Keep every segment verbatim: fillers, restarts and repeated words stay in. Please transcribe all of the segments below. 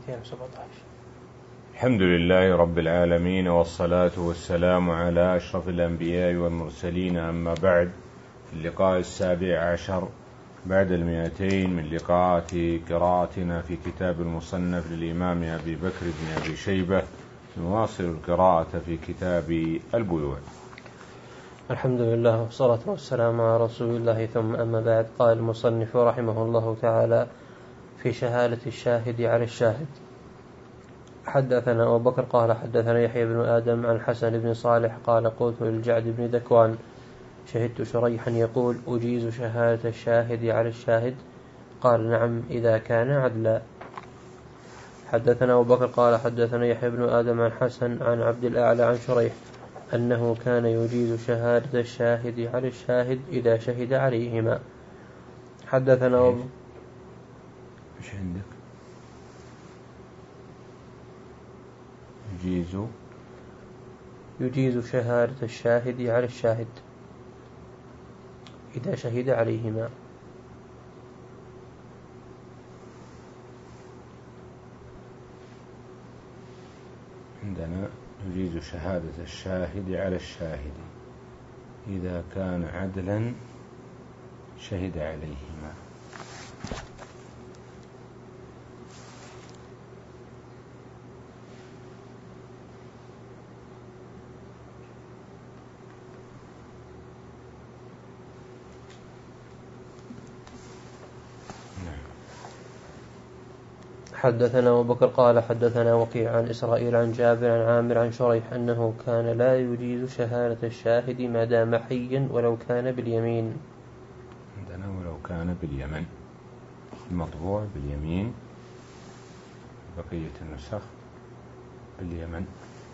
مئتين وسبعة عشر. الحمد لله رب العالمين، والصلاة والسلام على أشرف الأنبياء والمرسلين، أما بعد. في اللقاء السابع عشر بعد المئتين من لقاءات قراءتنا في كتاب المصنف للإمام أبي بكر بن أبي شيبة، نواصل القراءة في كتاب البيوع. الحمد لله والصلاة والسلام على رسول الله، ثم أما بعد. قال المصنف رحمه الله تعالى في شهادة الشاهد على الشاهد: حدثنا أبو بكر قال حدثنا يحيى بن آدم عن حسن بن صالح قال قلت للجعد بن ذكوان: شهدت شريحا يقول: أجيز شهادة الشاهد على الشاهد؟ قال: نعم إذا كان عدلا. حدثنا أبو بكر قال حدثنا يحيى بن آدم عن حسن عن عبد الأعلى عن شريح أنه كان يجيز شهادة الشاهد على الشاهد إذا شهد عليهما. حدثنا أبو إيش عندك؟ يجيز يجيز شهادة الشاهد على الشاهد إذا شهد عليهما. عندنا يجيز شهادة الشاهد على الشاهد إذا كان عدلا شهد عليهما. حدثنا أبو بكر قال حدثنا وكيع عن إسرائيل عن جابر عن عامر عن شريح أنه كان لا يجيز شهادة الشاهد ما دام حيا ولو كان باليمين. عندنا ولو كان باليمن، المطبوع باليمين، بقية النسخ باليمن.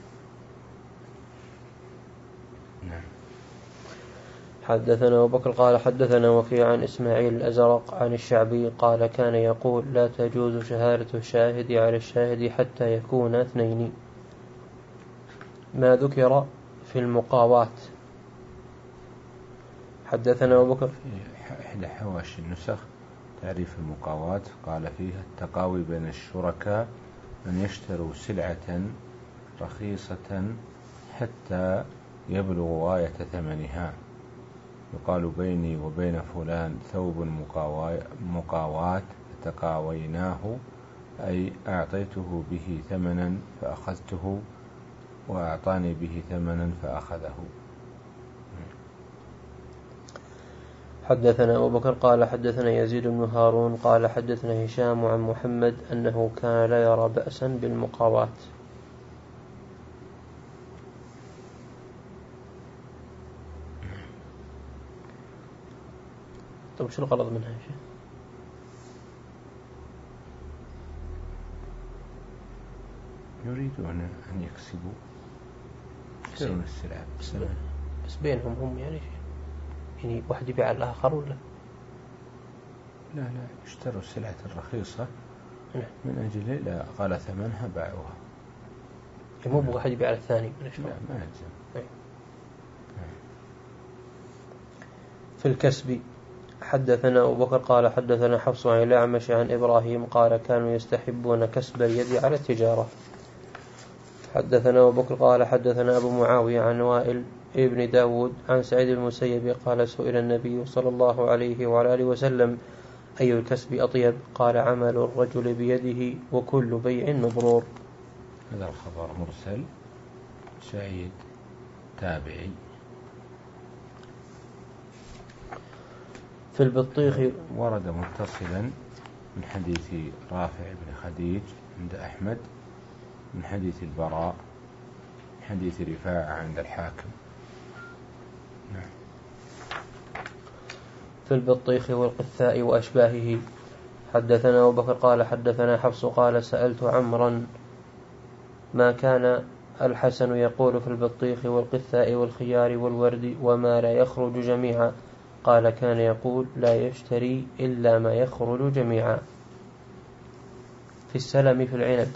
نعم. حدثنا أبو بكر قال حدثنا وكيع عن إسماعيل الأزرق عن الشعبي قال كان يقول: لا تجوز شهادة الشاهد على الشاهد حتى يكون اثنين. ما ذكر في المقاوات. حدثنا أبو بكر في إحدى حواشي النسخ تعريف المقاوات قال فيها: التقاوي بين الشركاء أن يشتروا سلعة رخيصة حتى يبلغ غاية ثمنها، يقال بيني وبين فلان ثوب مقاوات فتقاويناه، أي أعطيته به ثمنا فأخذته وأعطاني به ثمنا فأخذه. حدثنا أبو بكر قال حدثنا يزيد بن هارون قال حدثنا هشام عن محمد أنه كان لا يرى بأسا بالمقاوات. طيب شو الغرض منها يا شيخ؟ يريدون أن يكسبوا يشترون السلعة بس, بس بينهم هم يعني يعني واحد يبيع على الآخر ولا لا لا يشتروا السلعة الرخيصة من أجل لا قال ثمنها باعوها، مو بواحد يبيع على الثاني. لا ما يلزم. في الكسب. حدثنا أبو بكر قال حدثنا حفص عن الأعمش عن إبراهيم قال كانوا يستحبون كسب اليد على التجارة. حدثنا أبو بكر قال حدثنا أبو معاوية عن وائل ابن داود عن سعيد المسيب قال سئل النبي صلى الله عليه وعلى آله وسلم: أي الكسب أطيب؟ قال: عمل الرجل بيده وكل بيع مبرور. هذا الخبر مرسل، سعيد تابعي. في البطيخ ورد متصلا من حديث رافع بن خديج عند أحمد، من حديث البراء، من حديث رفاعة عند الحاكم. نعم. في البطيخ والقثاء وأشباهه. حدثنا أبو بكر قال حدثنا حفص قال سألت عمرا: ما كان الحسن يقول في البطيخ والقثاء والخيار والورد وما لا يخرج جميعا؟ قال: كان يقول: لا يشتري إلا ما يخرج جميعا. في السلم في العنب.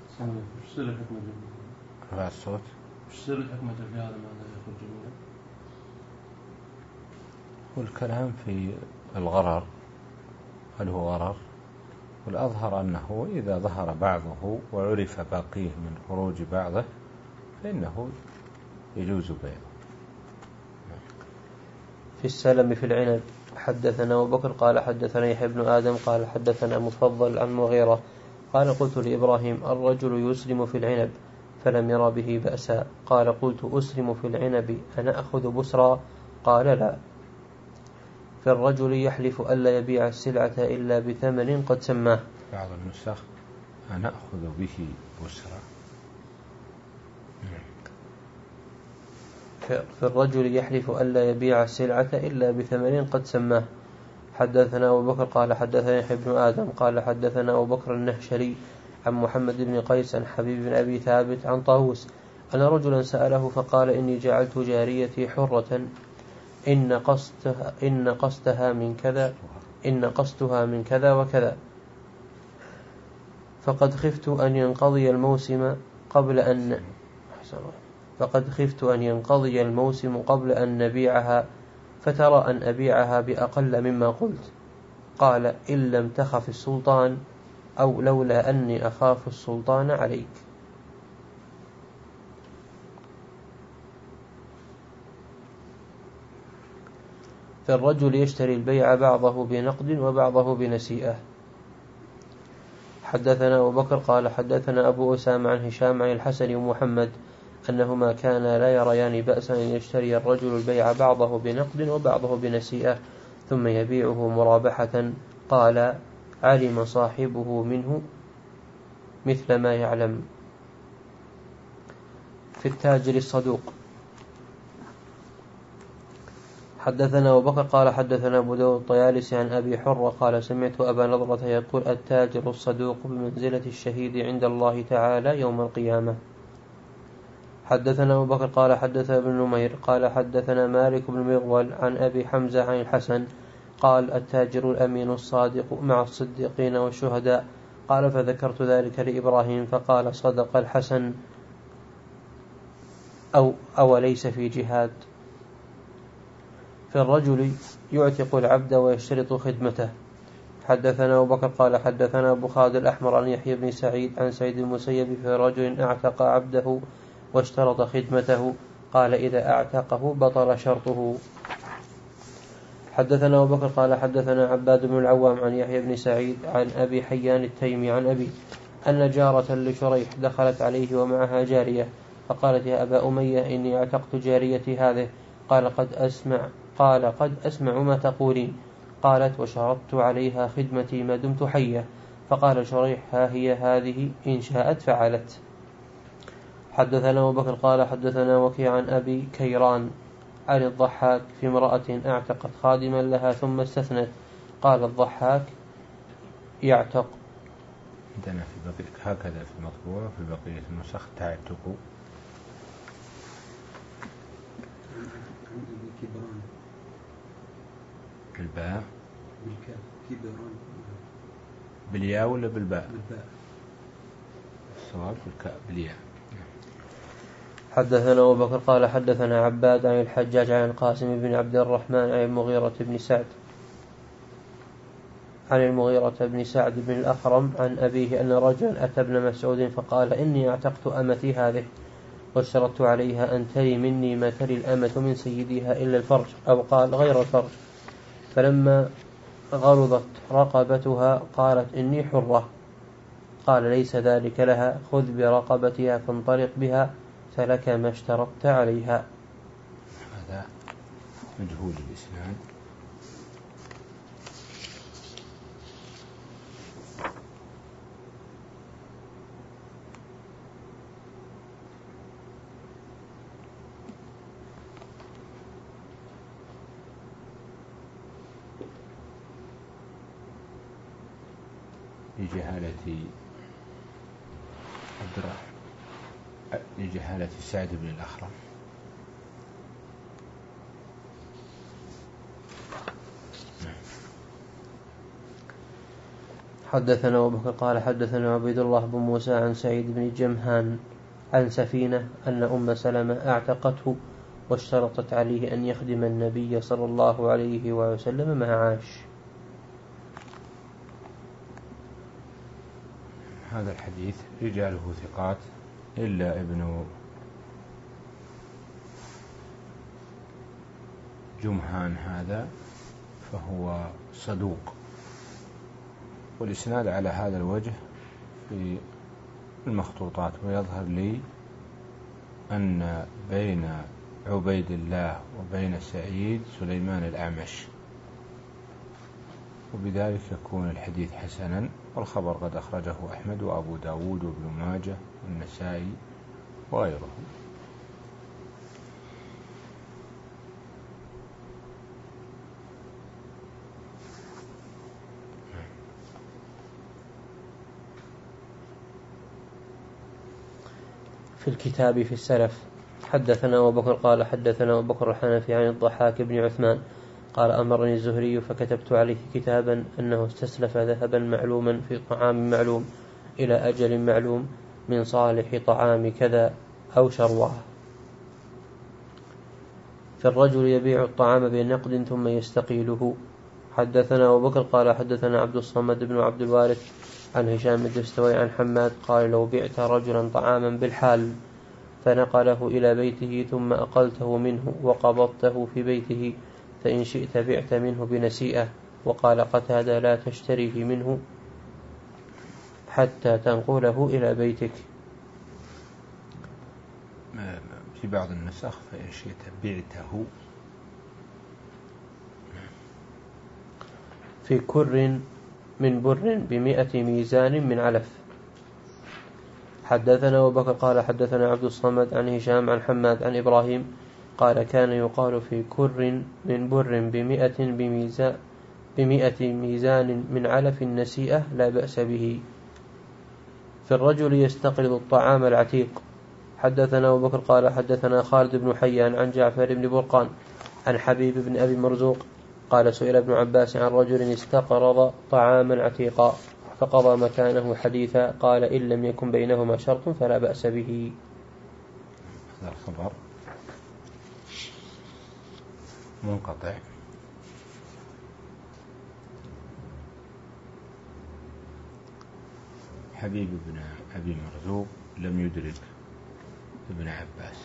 رفع الصوت. وش سر الحكمة في هذا ما لا يخرج جميعا؟ والكلام في الغرر، هل هو غرر والأظهر أنه إذا ظهر بعضه وعرف باقيه من خروج بعضه فإنه يجوز بيعه. في السلم في العنب. حدثنا أبو بكر قال حدثنا يحيى بن آدم قال حدثنا مفضل عن مغيرة قال قلت لإبراهيم الرجل يسلم في العنب فلم ير به بأسا. قال قلت أسلم في العنب أنا أخذ بسرا؟ قال لا. في الرجل يحلف ألا يبيع السلعة إلا بثمن قد سماه. بعض النسخ أنا أخذ به بسرا. في الرجل يحلف ألا يبيع السلعة إلا بثمن قد سماه. حدثنا أبو بكر قال حدثنا يحيى بن آدم قال حدثنا أبو بكر النهشلي عن محمد بن قيس عن حبيب بن أبي ثابت عن طاووس أن رجلا سأله فقال إني جعلت جاريتي حرة إن قصتها, إن قصتها من كذا إن قصتها من كذا وكذا فقد خفت أن ينقضي الموسم قبل أن فقد خفت أن ينقضي الموسم قبل أن نبيعها فترى أن أبيعها بأقل مما قلت. قال إن لم تخف السلطان أو لولا أني أخاف السلطان عليك. فالرجل يشتري البيع بعضه بنقد وبعضه بنسيئة. حدثنا أبو بكر قال حدثنا أبو أسامة عن هشام عن الحسن ومحمد أنهما كانا لا يريان بأسا أن يشتري الرجل البيع بعضه بنقد وبعضه بنسيئة ثم يبيعه مرابحة. قال علم صاحبه منه مثل ما يعلم. في التاجر الصدوق. حدثنا أبو بكر قال حدثنا أبو داود الطيالسي عن أبي حرة قال سمعت أبا نضرة يقول التاجر الصدوق بمنزلة الشهيد عند الله تعالى يوم القيامة. حدثنا أبو بكر قال حدثنا ابن نمير قال حدثنا مالك بن مغول عن أبي حمزة عن الحسن قال التاجر الأمين الصادق مع الصديقين والشهداء. قال فذكرت ذلك لإبراهيم فقال صدق الحسن أو, أو ليس في جهاد. في الرجل يعتق العبد ويشترط خدمته. حدثنا أبو بكر قال حدثنا أبو خالد الأحمر عن يحيى بن سعيد عن سعيد المسيب في رجل اعتق عبده واشترط خدمته. قال إذا اعتقه بطل شرطه. حدثنا أبو بكر قال حدثنا عباد بن العوام عن يحيى بن سعيد عن أبي حيان التيمي عن أبي أن جارة لشريح دخلت عليه ومعها جارية فقالت يا أبا أمية إني اعتقت جاريتي هذه. قال قد أسمع قال قد أسمع ما تقولين. قالت وشرطت عليها خدمتي ما دمت حية. فقال شريح ها هي هذه إن شاءت فعلت. حدثنا أبو بكر قال حدثنا وكيع عن أبي كيران عن الضحاك في امرأة اعتقت خادما لها ثم استثنت. قال الضحاك يعتق. عندنا في بقية هكذا في المطبوع في بقية النسخ تعتق بالباء بالياء ولا بالباء؟ بالباء. الصواب بالكاء بالياء. حدثنا أبو بكر قال حدثنا عباد عن الحجاج عن القاسم بن عبد الرحمن عن المغيرة بن سعد عن المغيرة بن سعد بن الأخرم عن أبيه أن رجلا أتى ابن مسعود فقال إني اعتقت أمتي هذه واشترطت عليها أن تلي مني ما تلي الأمة من سيدها إلا الفرج أو قال غير الفرج. فلما غلظت رقبتها قالت إني حرة. قال ليس ذلك لها خذ برقبتها فانطلق بها فلك ما اشترطت عليها. هذا مجهول الإسناد. لجهالة عبد الرحمن لجهالة سعد بن الأخرم. حدثنا أبو بكر قال حدثنا عبيد الله بن موسى عن سعيد بن جمهان عن سفينة أن أم سلمة اعتقته واشترطت عليه أن يخدم النبي صلى الله عليه وسلم ما عاش. هذا الحديث رجاله ثقات إلا ابن جمهان هذا فهو صدوق، والإسناد على هذا الوجه في المخطوطات. ويظهر لي أن بين عبيد الله وبين سعيد سليمان الأعمش، وبذلك يكون الحديث حسنا. والخبر قد أخرجه أحمد وأبو داود وابن ماجه والنسائي وغيره. في الكتاب في السلف. حدثنا أبو بكر قال حدثنا أبو بكر الحنفي عن الضحاك بن عثمان قال أمرني الزهري فكتبت عليه كتابا أنه استسلف ذهبا معلوما في طعام معلوم إلى أجل معلوم من صالح طعام كذا أو شرواه. في الرجل يبيع الطعام بنقد ثم يستقيله. حدثنا أبو بكر قال حدثنا عبد الصمد بن عبد الوارث عن هشام الدستوائي عن حماد قال لو بعت رجلا طعاما بالحال فنقله إلى بيته ثم أقلته منه وقبضته في بيته فإن شئت بعت منه بنسيئة. وقال قتادة لا تشتريه منه حتى تنقله إلى بيتك. في بعض النسخ فإن شئت بعته. في كر من بر بمئة ميزان من علف. حدثنا أبو بكر قال حدثنا عبد الصمد عن هشام عن حماد عن إبراهيم قال كان يقال في كر من بر بمئة, بميزان بمئة ميزان من علف النسيئة لا بأس به. في الرجل يستقرض الطعام العتيق. حدثنا أبو بكر قال حدثنا خالد بن حيان عن جعفر بن برقان عن حبيب بن أبي مرزوق قال سئل ابن عباس عن رجل استقرض طعاما عتيقا فقضى مكانه حديثا قال إن لم يكن بينهما شرط فلا بأس به. هذا الخبر منقطع. حبيب بن أبي مرزوق لم يدرك ابن عباس.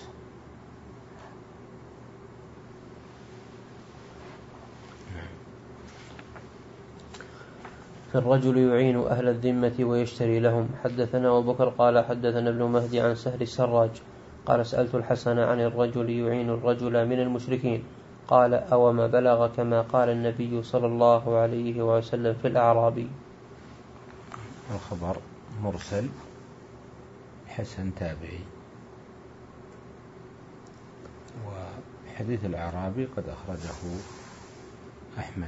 في الرجل يعين أهل الذمة ويشتري لهم. حدثنا أبو بكر قال حدثنا ابن مهدي عن سهل السراج قال سألت الحسن عن الرجل يعين الرجل من المشركين قال أوما بلغ كما قال النبي صلى الله عليه وسلم في الأعرابي. الخبر مرسل حسن تابعي. وحديث الأعرابي قد أخرجه أحمد.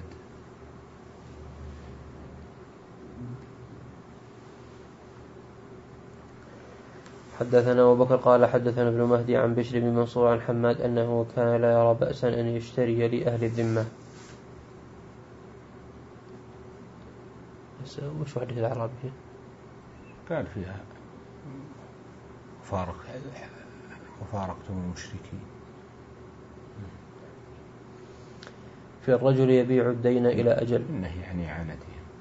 حدثنا أبو بكر قال حدثنا ابن مهدي عن بشر بن منصور عن حماد أنه كان لا يرى بأسا أن يشتري لأهل الذمة. وش حديث الأعرابي؟ قال فيها فارق وفارقتم المشركين. في الرجل يبيع الدين إلى أجل. النهي عن إعانتهم.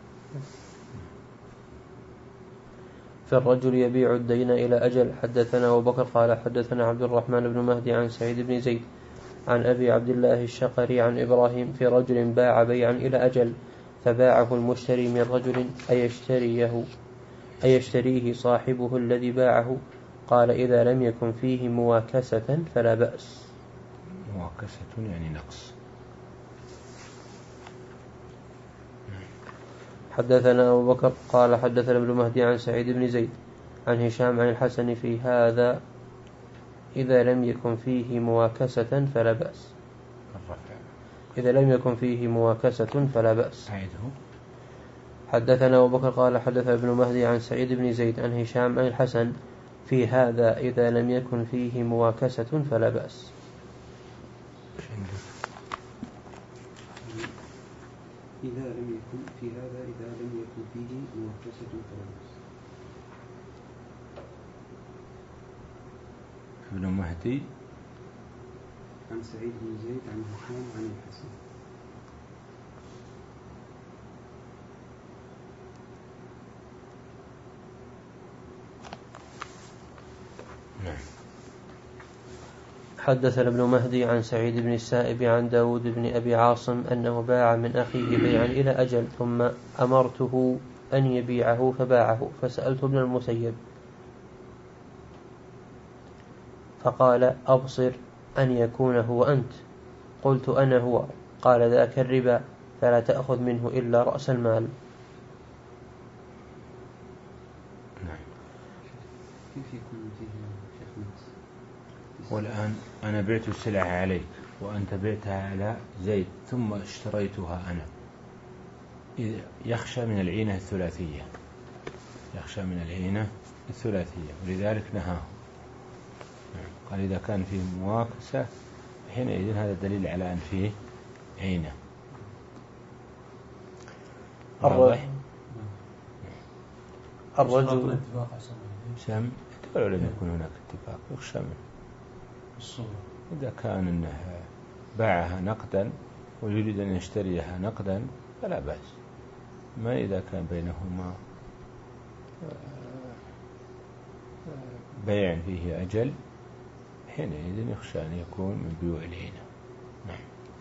في الرجل يبيع الدين إلى أجل. حدثنا أبو بكر قال حدثنا عبد الرحمن بن مهدي عن سعيد بن زيد عن أبي عبد الله الشقري عن إبراهيم في رجل باع بيعا إلى أجل فباعه المشتري من رجل أيشتريه أيشتريه صاحبه الذي باعه قال إذا لم يكن فيه مواكسة فلا بأس. مواكسة يعني نقص. حدثنا أبو بكر قال حدثنا ابن مهدي عن سعيد بن زيد عن هشام عن الحسن في هذا إذا لم يكن فيه مواكسة فلا بأس. إذا لم يكن فيه مواكسة فلا بأس. حدثنا أبو بكر قال حدثنا ابن مهدي عن سعيد بن زيد عن هشام عن الحسن في هذا إذا لم يكن فيه مواكسة فلا بأس. إذا لم يكن في هذا إذا لم يكن فيه مواكسة فلا بأس. ابن مهدي عن سعيد بن زيد عن هشام عن الحسن. حدثنا ابن مهدي عن سعيد بن السائب عن داود بن أبي عاصم أنه باع من أخيه بيعا إلى أجل ثم أمرته أن يبيعه فباعه، فسألت ابن المسيب فقال أبصر أن يكون هو أنت. قلت أنا هو. قال ذاك الربا، فلا تأخذ منه إلا رأس المال. كيف يكون فيه شيخ نفس؟ والآن أنا بعت السلعة عليك وأنت بعتها على زيد ثم اشتريتها أنا، يخشى من العينة الثلاثية، يخشى من العينة الثلاثية ولذلك نهاه. قال إذا كان فيه مواكسة حينئذ هذا دليل على أن فيه عينة. الرجل الرجل سم ولو لم يكن هناك اتفاق يخشى منه الصورة. إذا كان أنه باعها نقدا ويريد أن يشتريها نقدا فلا بأس، ما إذا كان بينهما بيع فيه أجل حينئذ يخشى أن يكون من بيوع العينة. نعم.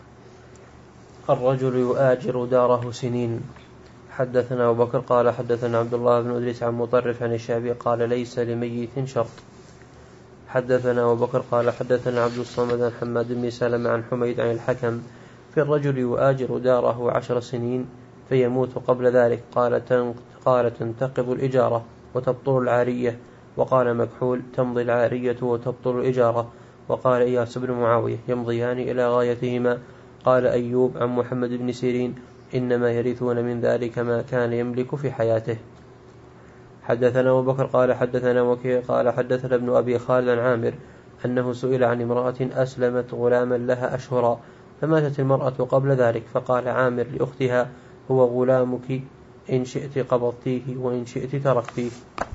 الرجل يؤاجر داره سنين. حدثنا أبو بكر قال حدثنا عبد الله بن أدريس عن مطرف عن الشعبي قال ليس لميت شرط. حدثنا أبو بكر قال حدثنا عبد الصمد عن حماد بن سلمة عن حميد عن الحكم في الرجل يؤاجر داره عشر سنين فيموت قبل ذلك. قال قال تنتقض الإجارة وتبطل العارية. وقال مكحول تمضي العارية وتبطل الإجارة. وقال إياس بن معاوية يمضيان إلى غايتهما. قال أيوب عن محمد بن سيرين إنما يرثون من ذلك ما كان يملك في حياته. حدثنا أبو بكر قال حدثنا وكيع قال حدثنا ابن أبي خالد عن عامر أنه سئل عن امرأة أسلمت غلاما لها أشهرا فماتت المرأة قبل ذلك، فقال عامر لأختها هو غلامك إن شئت قبضتيه وإن شئت تركتيه.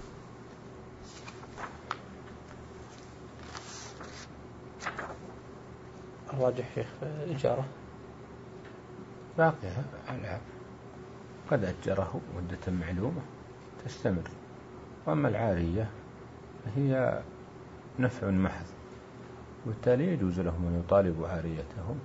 الراجح شيخ الإجارة باقيها العاب قد أجره مدة معلومة تستمر، وأما العارية هي نفع محض وبالتالي يجوز لهم أن يطالبوا عاريتهم.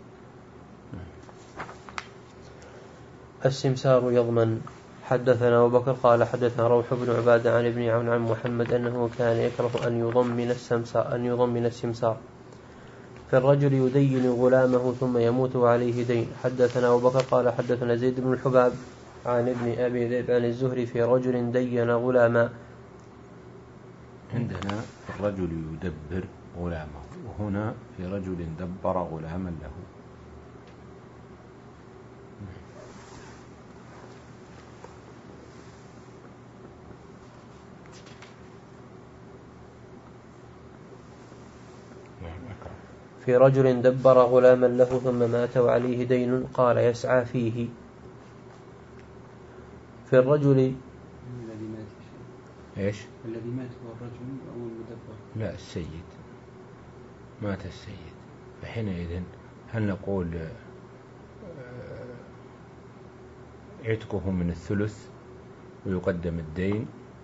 السمسار يضمن. حدثنا أبو بكر قال حدثنا روح بن عبادة عن ابن عون عن محمد أنه كان يكره أن يضمن السمسار أن يضمن السمسار في الرجل يدين غلامه ثم يموت عليه دين. حدثنا أبو بكر قال حدثنا زيد بن الحباب عن ابن أبي ذئب عن الزهري في رجل دين غلاما. عندنا الرجل يدبر غلامه، وهنا في رجل دبر غلاما له. في رجل دبر غلاما له ثم مات وعليه دين. قال يسعى فيه. في الرجل الذي مات إيش؟ الذي مات هو الرجل أو المدبر؟ لا، السيد مات السيد، فحينئذ هل نقول عتقه من الثلث ويقدم الدين؟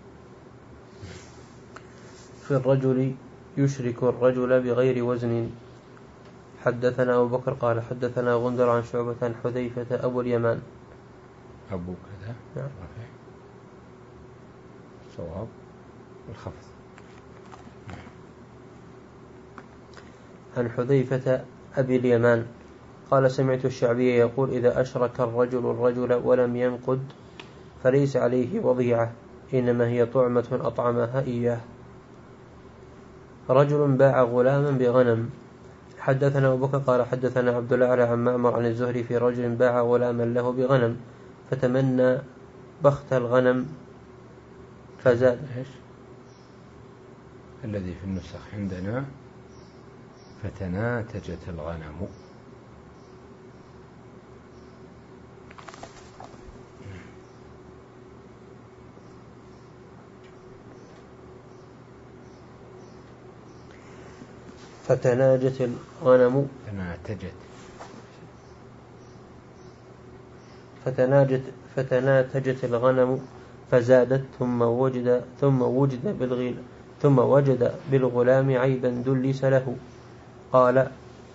في الرجل يشرك الرجل بغير وزن. حدثنا أبو بكر قال حدثنا غندر عن شعبة عن حذيفة أبو اليمان أبو كذا نعم. صواب الخفض. عن حذيفة أبي اليمان قال سمعت الشعبي يقول إذا أشرك الرجل الرجل ولم ينقد فليس عليه وضيعة، إنما هي طعمة أطعمها إياه. رجل باع غلاما بغنم. حدثنا أبو بكر قال حدثنا عبد الأعلى عن معمر عن الزهري في رجل باع غلاما له بغنم فتمنى بخت الغنم فزاد. إيش الذي في النسخ عندنا؟ فتناتجت الغنم. فتناجت الغنم تناتجت فتناجت فتناتجت الغنم فزادت ثم وجد ثم وجد بالغل ثم وجد بالغلام عيبا دلس له قال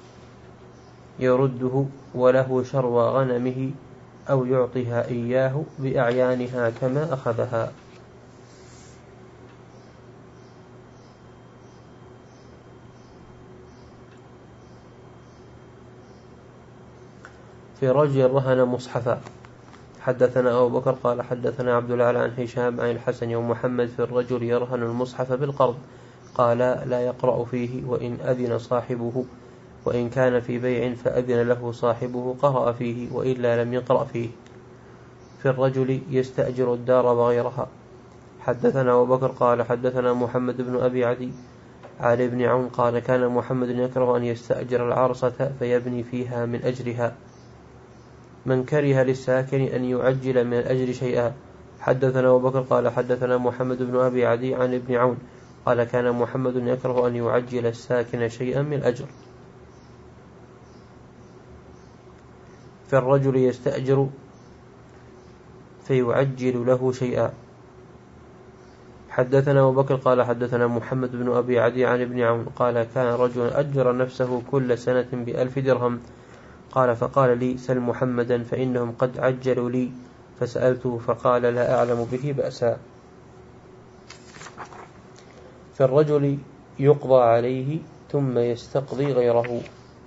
يرده وله شروى غنمه أو يعطيها إياه بأعيانها كما أخذها. في رجل رهن مصحفا. حدثنا أبو بكر قال حدثنا عبد الأعلى عن هشام عن الحسن ومحمد في الرجل يرهن المصحف بالقرض قال لا يقرأ فيه وإن أذن صاحبه، وإن كان في بيع فأذن له صاحبه قرأ فيه وإلا لم يقرأ فيه. في الرجل يستأجر الدار وغيرها. حدثنا أبو بكر قال حدثنا محمد بن أبي عدي عن ابن عون قال كان محمد يكره أن يستأجر العرصة فيبني فيها من أجرها، من كره للساكن أن يعجل من الأجر شيئا. حدثنا أبو بكر قال حدثنا محمد بن أبي عدي عن ابن عون قال كان محمد يكره أن يعجل الساكن شيئا من الأجر. في الرجل يستأجر فيعجل له شيئا. حدثنا أبو بكر قال حدثنا محمد بن أبي عدي عن ابن عون قال كان رجل أجر نفسه كل سنة بألف درهم قال فقال لي سل محمدا فإنهم قد عجلوا لي، فسألته فقال لا أعلم به بأسا. في الرجل يقضى عليه ثم يستقضي غيره.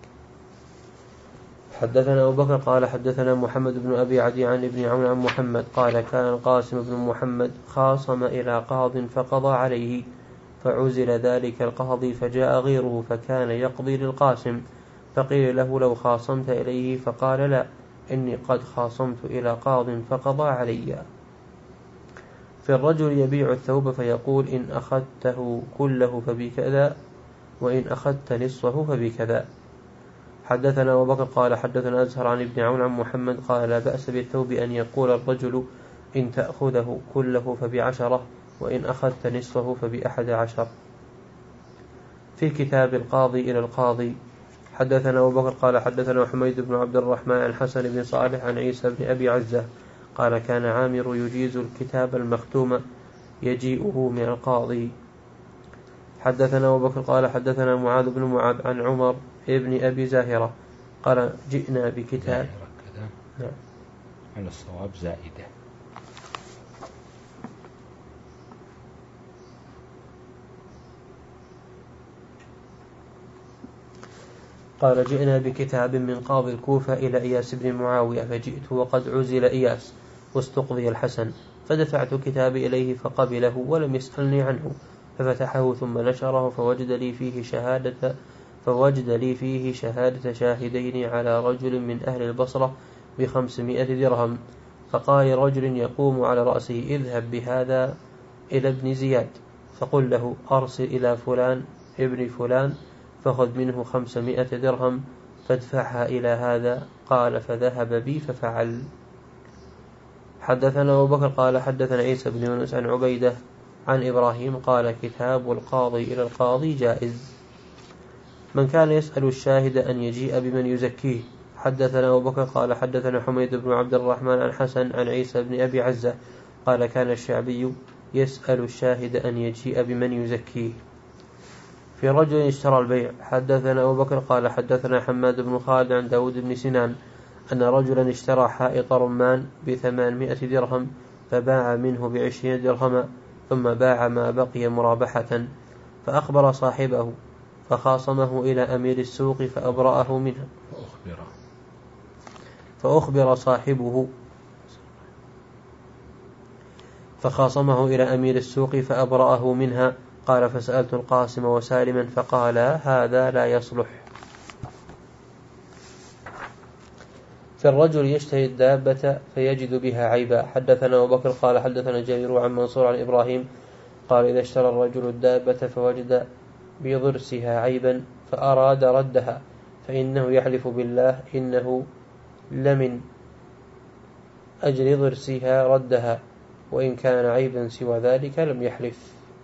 حدثنا أبو بكر قال حدثنا محمد بن أبي عدي عن ابن عون عن محمد قال كان القاسم بن محمد خاصم إلى قاض فقضى عليه فعزل ذلك القاضي فجاء غيره فكان يقضي للقاسم، فقيل له لو خاصمت إليه فقال لا إني قد خاصمت إلى قاض فقضى علي. في الرجل يبيع الثوب فيقول إن أخذته كله فبكذا وإن أخذت نصفه فبكذا. حدثنا أبو بكر قال حدثنا أزهر عن ابن عون عن محمد قال لا بأس بالثوب أن يقول الرجل إن تأخذه كله فبعشرة وإن أخذت نصفه فبأحد عشر. في كتاب القاضي إلى القاضي. حدثنا أبو بكر قال حدثنا حميد بن عبد الرحمن عن حسن بن صالح عن عيسى بن أبي عزة قال كان عامر يجيز الكتاب المختوم يجيئه من القاضي. حدثنا أبو بكر قال حدثنا معاذ بن معاذ عن عمر ابن أبي زاهرة قال جئنا بكتاب نعم على الصواب زائدة. قال جئنا بكتاب من قاضي الكوفة إلى إياس بن معاوية فجئت وقد عزل إياس واستقضي الحسن، فدفعت كتابي إليه فقبله ولم يسألني عنه، ففتحه ثم نشره فوجد لي فيه شهادة فوجد لي فيه شهادة شاهدين على رجل من أهل البصرة بخمسمائة درهم، فقال رجل يقوم على رأسه اذهب بهذا إلى ابن زياد فقل له أرسل إلى فلان ابن فلان فخذ منه خمسمائة درهم فادفعها إلى هذا. قال فذهب بي ففعل. حدثنا أبو بكر قال حدثنا عيسى بن يونس عن عبيدة عن إبراهيم قال كتاب القاضي إلى القاضي جائز. من كان يسأل الشاهد أن يجيء بمن يزكيه. حدثنا أبو بكر قال حدثنا حميد بن عبد الرحمن عن حسن عن عيسى بن أبي عزة قال كان الشعبي يسأل الشاهد أن يجيء بمن يزكيه. في رجل اشترى البيع. حدثنا أبو بكر قال حدثنا حماد بن خالد عن داود بن سنان أن رجلا اشترى حائط رمان بثمانمائة درهم فباع منه بعشرين درهما ثم باع ما بقي مرابحة، فأخبر صاحبه فخاصمه إلى أمير السوق فأبرأه منها فأخبر فأخبر صاحبه فخاصمه إلى أمير السوق فأبرأه منها. قال فسألت القاسم وسالما فقال هذا لا يصلح. في الرجل يشتري الدابة فيجد بها عيبا. حدثنا أبو بكر قال حدثنا جرير عن منصور عن إبراهيم قال إذا اشترى الرجل الدابة فوجد بضرسها عيبا فأراد ردها فإنه يحلف بالله إنه لمن أجل ضرسها ردها، وإن كان عيبا سوى ذلك لم يحلف.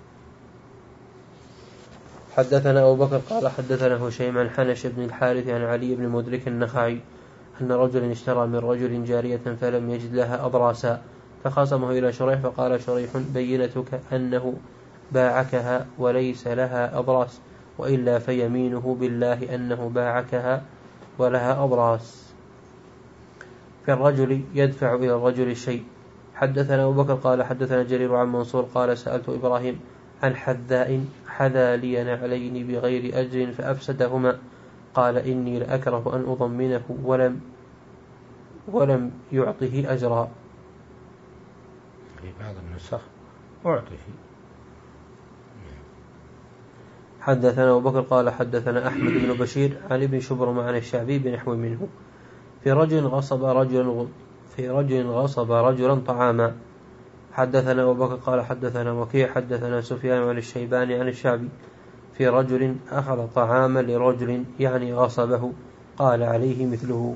حدثنا أبو بكر قال حدثنا هشيم عن حنش بن الحارث عن علي بن مدرك النخعي أن رجلا اشترى من رجل جارية فلم يجد لها أضراسا فخاصمه إلى شريح فقال شريح بينتك أنه باعكها وليس لها أضراس وإلا فيمينه بالله أنه باعكها ولها أضراس. في الرجل يدفع إلى الرجل الشيء. حدثنا أبو بكر قال حدثنا جرير عن منصور قال سألت إبراهيم عن حذاء حذا لي نعلين بغير أجر فأفسدهما قال إني لأكره أن أضمنه ولم ولم يعطه أجرا. في بعض النسخ أعطه. حدثنا أبو بكر قال حدثنا أحمد بن بشير عن ابن شبرم عن الشعبي بنحو منه. في رجل غصب رجلا في رجل غصب رجلا طعاما. حدثنا أبو بكر قال حدثنا وكيع حدثنا سفيان عن الشيباني عن الشعبي في رجل أخذ طعاما لرجل يعني غصبه قال عليه مثله.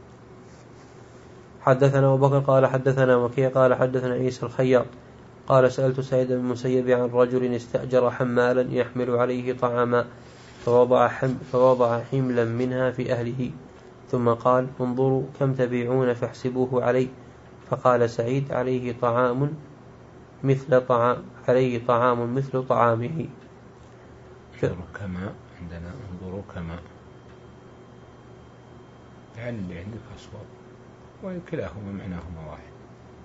حدثنا أبو بكر قال حدثنا وكيع قال حدثنا عيسى الخياط قال سألت سعيد بن المسيب عن رجل استأجر حمالا يحمل عليه طعاما فوضع, حم فوضع حملا منها في أهله ثم قال انظروا كم تبيعون فاحسبوه علي. فقال سعيد عليه طعام مثل طعام عليه طعام مثل طعامه. انظروا كما عندنا انظروا كما يعني اللي عندك أصوات وكلاهما معناهما واحد.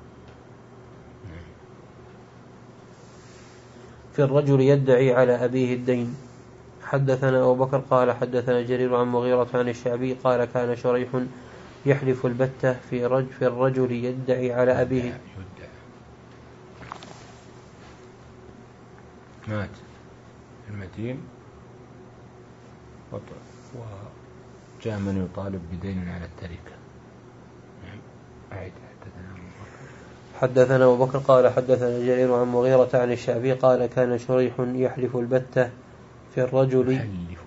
في الرجل يدعي على أبيه الدين. حدثنا أبو بكر قال حدثنا جرير عن مغيرة عن الشعبي قال كان شريح يحلف البتة في, رج في الرجل يدعي على أبيه يدعى. مات المدين وجاء من يطالب بدين على التركة. نعم. أعيد. حدثنا أبو بكر قال حدثنا جرير عن مغيرة عن الشعبي قال كان شريح يحلف البتة في الرجل يحلف.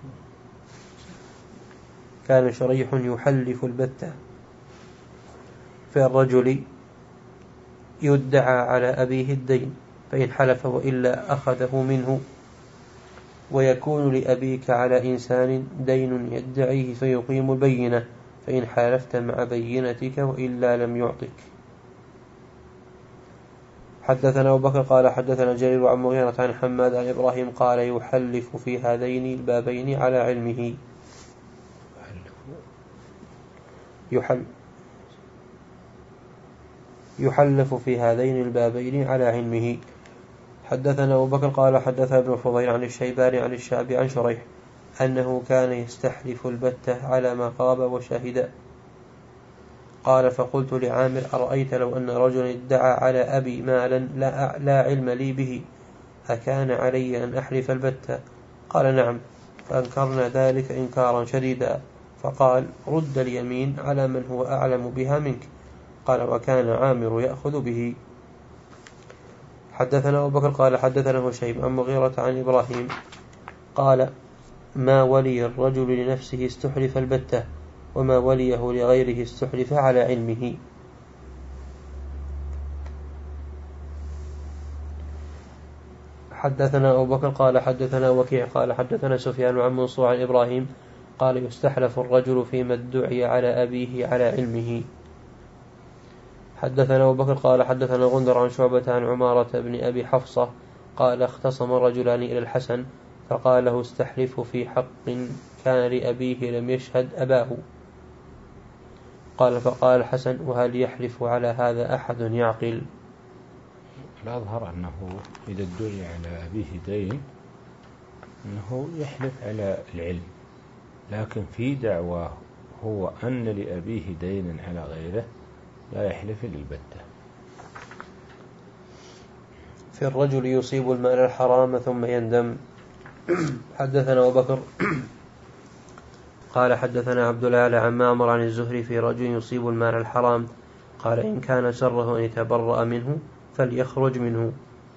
كان شريح يحلف البتة في الرجل يدعى على أبيه الدين فإن حلف وإلا أخذه منه ويكون لأبيك على إنسان دين يدعيه فيقيم البينة فإن حالفت مع بينتك وإلا لم يعطك. حدثنا أبو بكر قال حدثنا جرير عن مغيرة عن حماد عن إبراهيم قال يحلف في هذين البابين على علمه. يحل يحلف في هذين البابين على علمه. حدثنا أبو بكر قال حدثنا ابن فضيل عن الشيباني عن الشعبي عن شريح أنه كان يستحلف البتة على ما غاب وشهد. قال فقلت لعامر أرأيت لو أن رجلا ادعى على أبي مالا لا, لا علم لي به أكان علي أن أحلف البتة؟ قال نعم. فأنكرنا ذلك إنكارا شديدا فقال رد اليمين على من هو أعلم بها منك. قال وكان عامر يأخذ به. حدثنا أبو بكر قال حدثنا هشيم عن مغيرة عن إبراهيم قال ما ولي الرجل لنفسه استحلف البتة وما وليه لغيره استحلف على علمه. حدثنا أبو بكر قال حدثنا وكيع قال حدثنا سفيان عن منصور عن إبراهيم قال يستحلف الرجل فيما ادعي على أبيه على علمه. حدثنا أبو بكر قال حدثنا غندر عن شعبة عن عمارة بن أبي حفصة قال اختصم رجلان إلى الحسن فقال له استحلف في حق كان لأبيه لم يشهد أباه. قال فقال الحسن وهل يحلف على هذا أحد يعقل؟ الأظهر أنه إذا ادعي على أبيه دين أنه يحلف على العلم لكن في دعواه هو أن لأبيه دين على غيره لا يحلف للبتة. في الرجل يصيب المال الحرام ثم يندم. حدثنا أبو بكر قال حدثنا عبد الأعلى عن معمر عن الزهري في رجل يصيب المال الحرام قال إن كان شره أن يتبرأ منه فليخرج منه.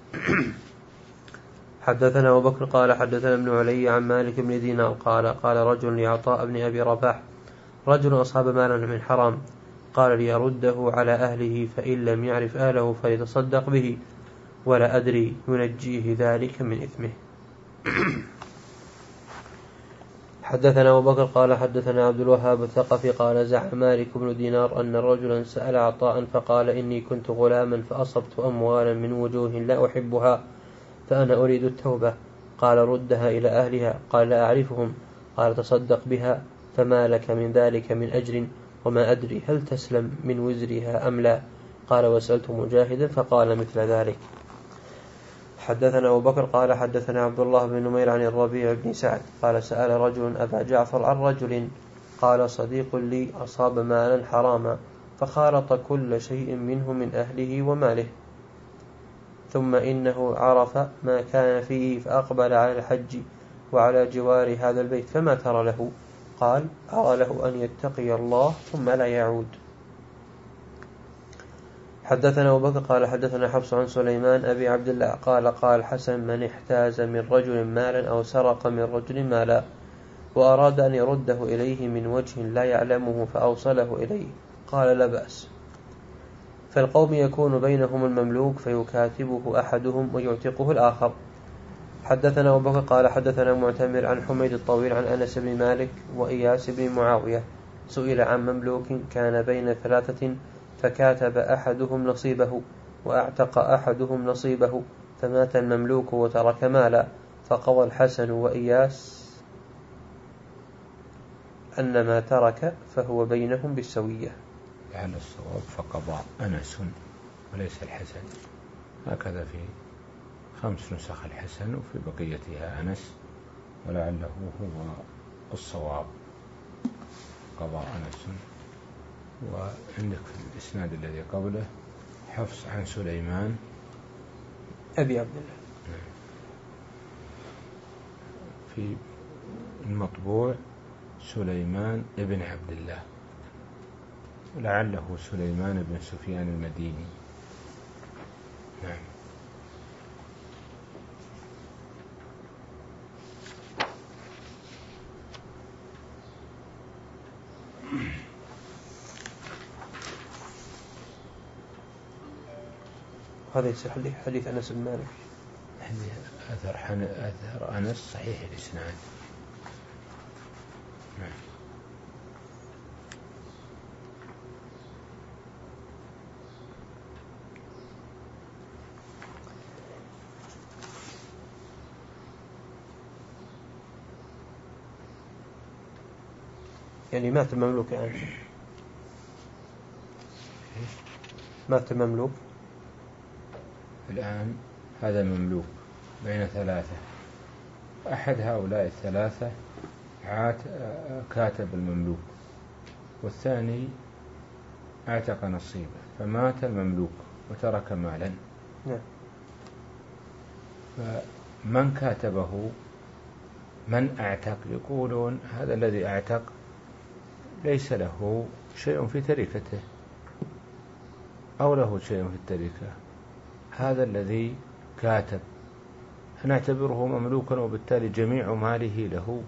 حدثنا أبو بكر قال حدثنا ابن علي عن مالك بن دينار قال قال رجل لعطاء بن أبي رباح رجل أصاب مالا من حرام قال ليرده على أهله فإن لم يعرف أهله فليتصدق به ولا أدري ينجيه ذلك من إثمه. حدثنا أبو بكر قال حدثنا عبد الوهاب الثقفي قال زعم مالك بن دينار أن رجلا سأل عطاء فقال إني كنت غلاما فأصبت أموالا من وجوه لا أحبها فأنا أريد التوبة قال ردها إلى أهلها. قال لا أعرفهم. قال تصدق بها، فما لك من ذلك من أجر، وما أدري هل تسلم من وزرها أم لا. قال وسألت مجاهدا فقال مثل ذلك. حدثنا أبو بكر قال حدثنا عبد الله بن نمير عن الربيع بن سعد قال سأل رجل أبا جعفر عن رجل قال صديق لي أصاب مالا حراما فخالط كل شيء منه من أهله وماله، ثم إنه عرف ما كان فيه فأقبل على الحج وعلى جوار هذا البيت، فما ترى له؟ قال أرى له أن يتقي الله ثم لا يعود. حدثنا أبو بكر قال حدثنا حفص عن سليمان أبي عبد الله قال قال حسن من احتاز من رجل مالا أو سرق من رجل مالا وأراد أن يرده إليه من وجه لا يعلمه فأوصله إليه قال لا بأس. فالقوم يكون بينهم المملوك فيكاتبه أحدهم ويعتقه الآخر. حدثنا أبو بكر قال حدثنا معتمر عن حميد الطويل عن أنس بن مالك وإياس بن معاوية سئل عن مملوك كان بين ثلاثة فكاتب أحدهم نصيبه وأعتق أحدهم نصيبه فمات المملوك وترك مالا، فقضى الحسن وإياس أن ما ترك فهو بينهم بالسوية. لعل الصواب فقضى أنس وليس الحسن، هكذا في خمس نسخ الحسن وفي بقيتها أنس، ولعله هو الصواب قضى أنس. وعندك في الإسناد الذي قبله حفص عن سليمان أبي عبد الله في المطبوع سليمان ابن عبد الله، ولعله سليمان بن سفيان المديني. نعم. هذا يصح حديث أنس بن مالك. أثر, أثر أنس صحيح الإسناد. نعم. يعني مات المملوك يعني مات المملوك الآن هذا مملوك بين ثلاثة، أحد هؤلاء الثلاثة كاتب المملوك والثاني اعتق نصيبه فمات المملوك وترك مالا. نعم. فمن كاتبه من اعتق يقولون هذا الذي اعتق ليس له شيء في تركته أو له شيء في التركة، هذا الذي كاتب نعتبره مملوكا وبالتالي جميع ماله له.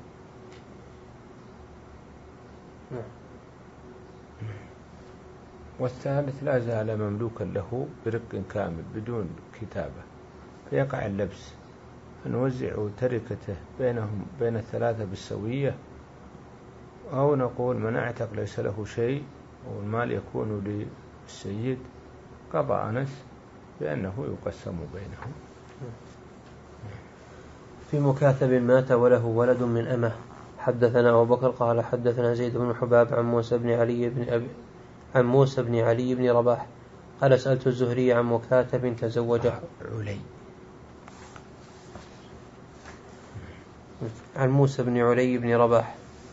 والثالث لا زال مملوكا له برق كامل بدون كتابة، فيقع اللبس فنوزع تركته بينهم بين الثلاثة بالسوية، أو نقول من اعتق ليس له شيء والمال يكون للسيد. قضى أنس بأنه يقسم بينهم. في مكاتب مات وله ولد من أمه. حدثنا أبو بكر قال حدثنا زيد بن حباب عن موسى بن علي بن أبي عن موسى بن علي بن رباح قال سألت الزهري عن مكاتب تزوج علي عن موسى بن علي بن رباح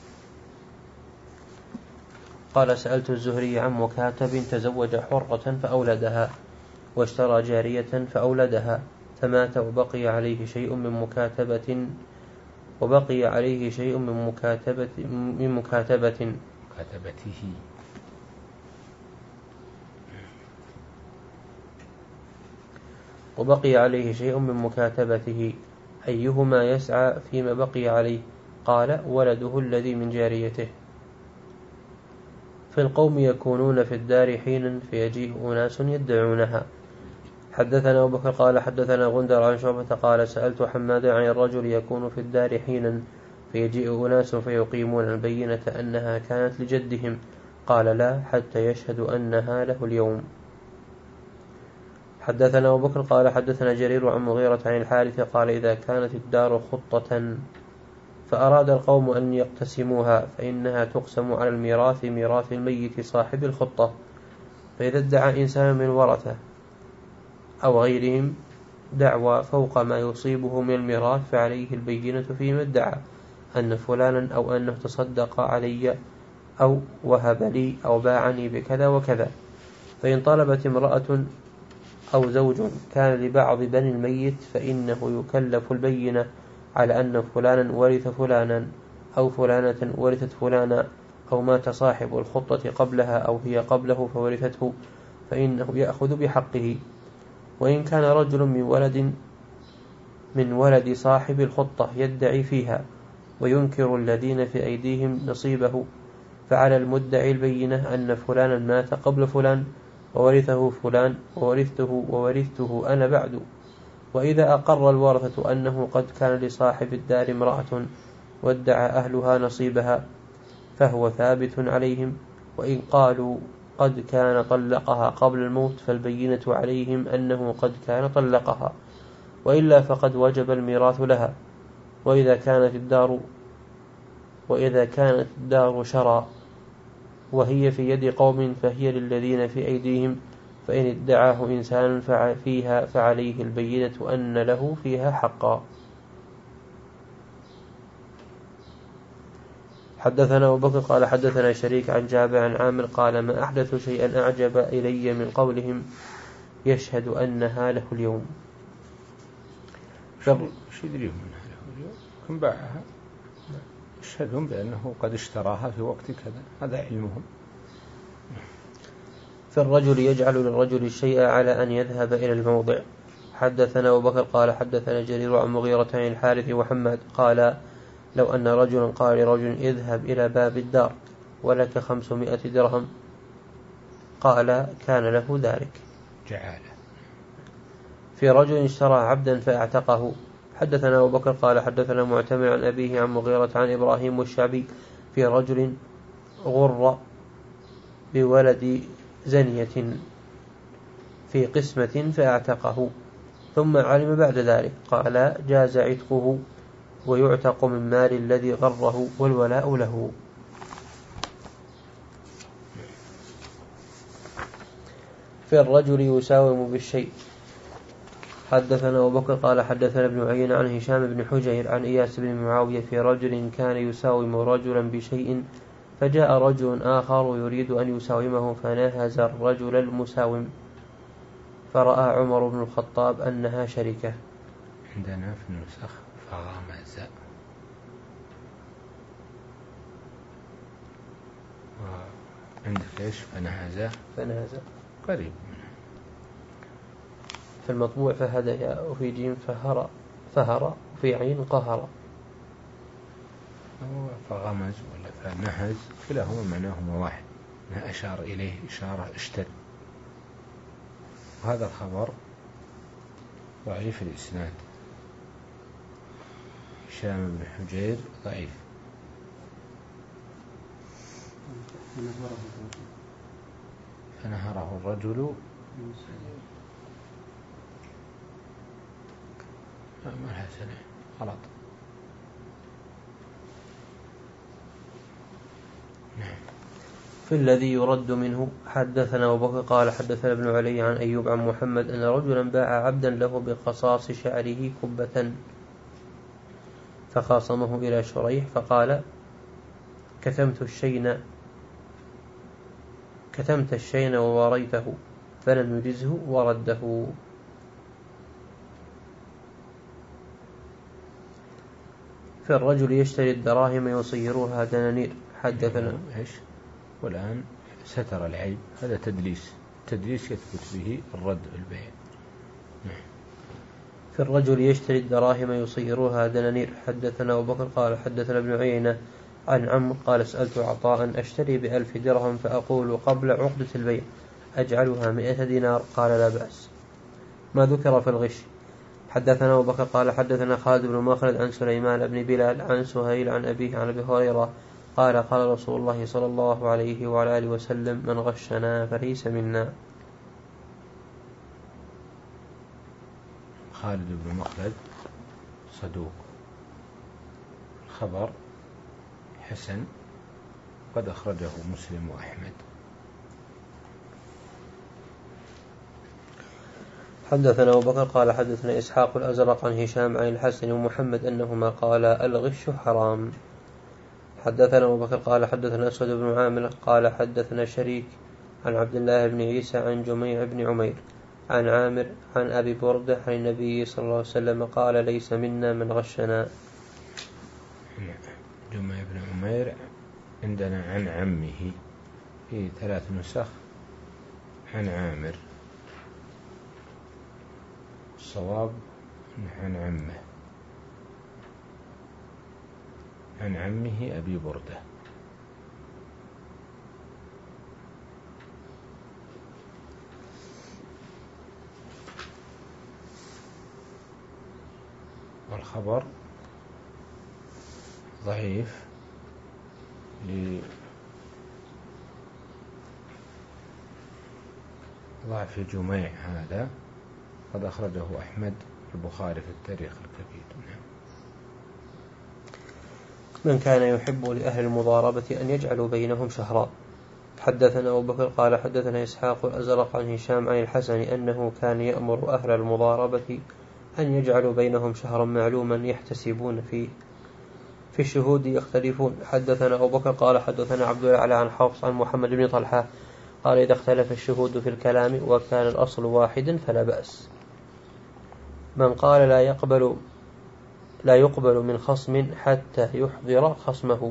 قال سألت الزهري عن مكاتب تزوج حرة فأولدها واشترى جارية فأولدها فمات وبقي عليه شيء من مكاتبة وبقي عليه شيء من مكاتبة من مكاتبة مكاتبته وبقي عليه شيء من مكاتبته أيهما يسعى فيما بقي عليه؟ قال ولده الذي من جاريته. في القوم يكونون في الدار حينا فيجيء أناس يدعونها. حدثنا أبو بكر قال حدثنا غندر عن شعبة قال سألت حماد عن الرجل يكون في الدار حينا فيجيء أناس فيقيمون البينة أنها كانت لجدهم قال لا حتى يشهد أنها له اليوم. حدثنا أبو بكر قال حدثنا جرير عن مغيرة عن الحارث قال إذا كانت الدار خطة فأراد القوم أن يقتسموها فإنها تقسم على الميراث ميراث الميت صاحب الخطة، فإذا ادعى إنسان من ورثة أو غيرهم دعوى فوق ما يصيبه من الميراث فعليه البينة فيما ادعى أن فلانا أو أنه تصدق علي أو وهب لي أو باعني بكذا وكذا. فإن طلبت امرأة أو زوج كان لبعض بني الميت فإنه يكلف البينة على أن فلانا ورث فلانا أو فلانة ورثت فلانا أو مات صاحب الخطة قبلها أو هي قبله فورثته، فإنه يأخذ بحقه. وإن كان رجل من ولد من ولد صاحب الخطة يدعي فيها وينكر الذين في أيديهم نصيبه فعلى المدعي البينة أن فلانا مات قبل فلان وورثه فلان وورثته وورثته أنا بعد. وإذا أقر الورثة أنه قد كان لصاحب الدار امرأة وادعى أهلها نصيبها فهو ثابت عليهم، وإن قالوا قد كان طلقها قبل الموت فالبينة عليهم أنه قد كان طلقها، وإلا فقد وجب الميراث لها. وإذا كانت الدار وإذا كانت الدار شرى وهي في يد قوم فهي للذين في أيديهم، فإن ادعاه إنسان فيها فعليه البينة أن له فيها حقا. حدثنا أبو بكر قال حدثنا شريك عن جابر عن عامر قال ما أحدث شيئا أعجب إلي من قولهم يشهد أنها له اليوم. شو يدريهم أنها له اليوم؟ كم باعها؟ يشهدون بأنه قد اشتراها في وقت كذا، هذا علمهم. فالرجل يجعل للرجل الشيء على أن يذهب إلى الموضع. حدثنا أبو بكر قال حدثنا جرير عن مغيرة عن الحارث وحماد قال لو أن رجلا قال لرجل اذهب إلى باب الدار ولك خمسمائة درهم قال كان له ذلك. جعاله. في رجل اشترى عبدا فاعتقه. حدثنا أبو بكر قال حدثنا معتمر عن أبيه عن مغيرة عن إبراهيم والشعبي في رجل غر بولد زنية في قسمة فاعتقه ثم علم بعد ذلك قال جاز عتقه ويعتق من مال الذي غره والولاء له. في الرجل يساوم بالشيء. حدثنا أبو بكر قال حدثنا ابن عيينة عن هشام بن حجير عن إياس بن معاوية في رجل كان يساوم رجلا بشيء فجاء رجل آخر يريد أن يساومه فنهز الرجل المساوم فرأى عمر بن الخطاب أنها شركة. عندنا في النسخ فغمز، وعندك إيش فنهز فنهز قريب في المطبوع فهدى وفي جيم فهر فهر وفي عين قهر. هو فغمز ولا فنهز كلاهما معناهما واحد، ما أشار إليه إشارة اشتد. وهذا الخبر ضعيف الإسناد، هشام بن حجير ضعيف. فنهره الرجل ما لها سنة غلط. في الذي يرد منه. حدثنا أبو بكر قال حدثنا ابن علي عن أيوب عن محمد أن رجلا باع عبدا له بقصاص شعره كبة فخاصمه إلى شريح فقال كتمت الشين كتمت الشين ووريته فلم يجزه ورده. في الرجل يشتري الدراهم يصيرها دنانير. حدثنا إيش والآن ستر العيب، هذا تدليس، تدليس يثبت به الرد البيع. في الرجل يشتري الدراهم يصيرها دنانير. حدثنا أبو بكر قال حدثنا ابن عيينة عن عمرو قال سألت عطاء أشتري بألف درهم فأقول قبل عقدة البيع أجعلها مئة دينار قال لا بأس. ما ذكر في الغش. حدثنا أبو بكر قال حدثنا خالد بن مخلد عن سليمان بن بلال عن سهيل عن أبيه عن أبي هريرة قال قال رسول الله صلى الله عليه وعلى آله وسلم من غشنا فليس منا. خالد بن مخلد صدوق. الخبر حسن قد أخرجه مسلم وأحمد. حدثنا أبو بكر قال حدثنا إسحاق الأزرق عن هشام عن الحسن ومحمد أنهما قال الغش حرام. حدثنا أبو بكر قال حدثنا أسود بن عامر قال حدثنا شريك عن عبد الله بن عيسى عن جميع بن عمير عن عامر عن أبي بردة عن النبي صلى الله عليه وسلم قال ليس منا من غشنا. جميع بن عمير عندنا عن عمه في ثلاث نسخ عن عامر، الصواب عن عمه عن عمه أبي بردة. والخبر ضعيف لضعف جميع هذا، قد أخرجه أحمد البخاري في التاريخ الكبير. من كان يحب لأهل المضاربة أن يجعلوا بينهم شهرا. حدثنا أبو بكر قال حدثنا إسحاق الأزرق عن هشام عن الحسن أنه كان يأمر أهل المضاربة أن يجعلوا بينهم شهرا معلوما يحتسبون فيه، في الشهود يختلفون. حدثنا أبو بكر قال حدثنا عبد الأعلى عن حفص عن محمد بن طلحة قال إذا اختلف الشهود في الكلام وكان الأصل واحدا فلا بأس. من قال لا يقبل لا يقبل من خصم حتى يحضر خصمه.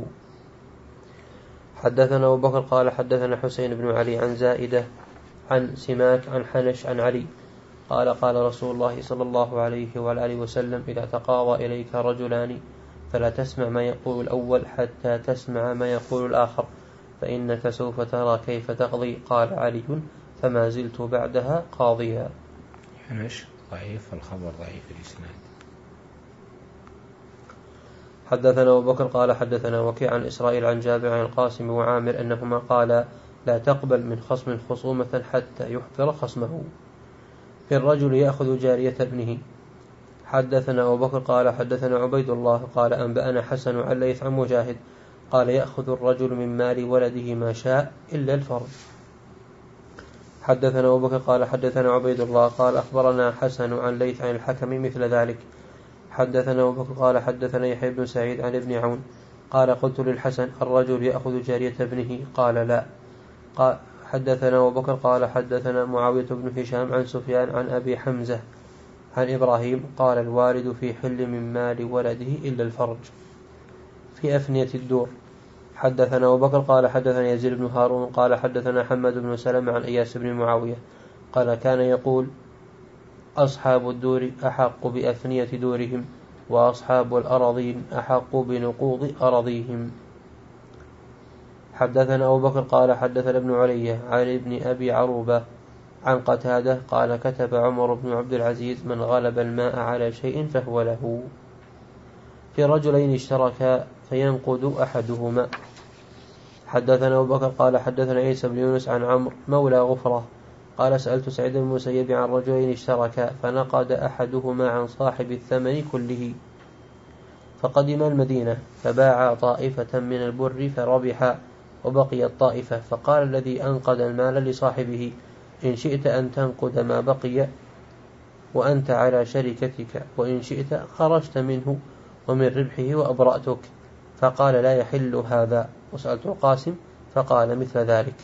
حدثنا أبو بكر قال حدثنا حسين بن علي عن زائدة عن سماك عن حنش عن علي قال قال رسول الله صلى الله عليه وآله وسلم إذا تقاضى إليك رجلان فلا تسمع ما يقول الأول حتى تسمع ما يقول الآخر فإنك سوف ترى كيف تقضي. قال علي فما زلت بعدها قاضيا. حنش ضعيف، الخبر ضعيف الإسناد. حدثنا أبو بكر قال حدثنا وكيع عن إسرائيل عن جابر عن القاسم وعامر أنهما قال لا تقبل من خصم خصومة حتى يحضر خصمه. في الرجل يأخذ جارية ابنه. حدثنا أبو بكر قال حدثنا عبيد الله قال أنبأنا حسن عن ليث عن مجاهد قال يأخذ الرجل من مال ولده ما شاء إلا الفرج. حدثنا أبو بكر قال حدثنا عبيد الله قال أخبرنا حسن عن ليث عن الحكم مثل ذلك. حدثنا أبو بكر قال حدثنا يحيى بن سعيد عن ابن عون قال قلت للحسن الرجل يأخذ جارية ابنه قال لا. قال حدثنا أبو بكر قال حدثنا معاوية بن هشام عن سفيان عن أبي حمزة عن إبراهيم قال الوالد في حل من مال ولده إلا الفرج في أفنية الدور. حدثنا أبو بكر قال حدثنا يزيد بن هارون قال حدثنا حماد بن سلمة عن إياس بن معاوية قال كان يقول أصحاب الدور أحق بأفنية دورهم وأصحاب الأراضين أحق بنقوض أراضيهم. حدثنا أبو بكر قال حدثنا ابن علية عن ابن أبي عروبة عن قتادة قال كتب عمر بن عبد العزيز من غلب الماء على شيء فهو له. في رجلين اشتركا فينقض أحدهما. حدثنا أبو بكر قال حدثنا عيسى بن يونس عن عمرو مولى غفرة قال سألت سعيد بن المسيب عن رجلين اشتركا فنقض أحدهما عن صاحب الثمن كله. فقدم المدينة فباع طائفة من البر فربح وبقي الطائفة فقال الذي أنقذ المال لصاحبه إن شئت أن تنقذ ما بقي وأنت على شركتك وإن شئت خرجت منه ومن ربحه وأبرأتك. فقال لا يحل هذا. وسألت القاسم فقال مثل ذلك.